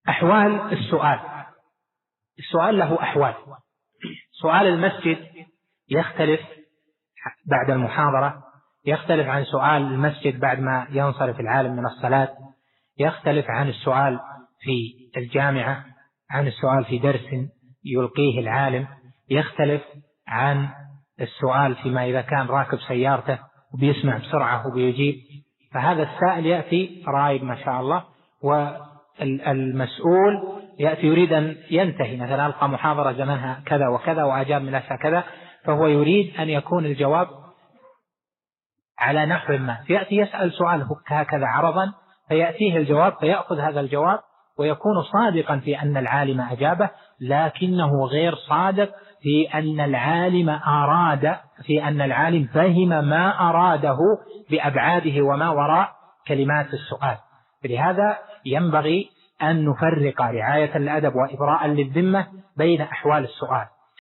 أحوال السؤال له أحوال. سؤال المسجد يختلف بعد المحاضرة، يختلف عن سؤال المسجد بعد ما ينصرف العالم من الصلاة، يختلف عن السؤال في الجامعة، عن السؤال في درس يلقيه العالم، يختلف عن السؤال فيما إذا كان راكب سيارته وبيسمع بسرعة وبيجيب. فهذا السائل يأتي رايب ما شاء الله، والمسؤول يأتي يريد أن ينتهي، مثلا ألقى محاضرة زمانها كذا وكذا وأجاب من أسا كذا، فهو يريد أن يكون الجواب على نحو ما، فيأتي يسأل سؤال هكذا عرضا، فيأتيه الجواب فيأخذ هذا الجواب ويكون صادقا في أن العالم أجابه، لكنه غير صادق في أن العالم فهم ما أراده بأبعاده وما وراء كلمات السؤال. لهذا ينبغي أن نفرق رعاية الأدب وإبراء للذمة بين أحوال السؤال.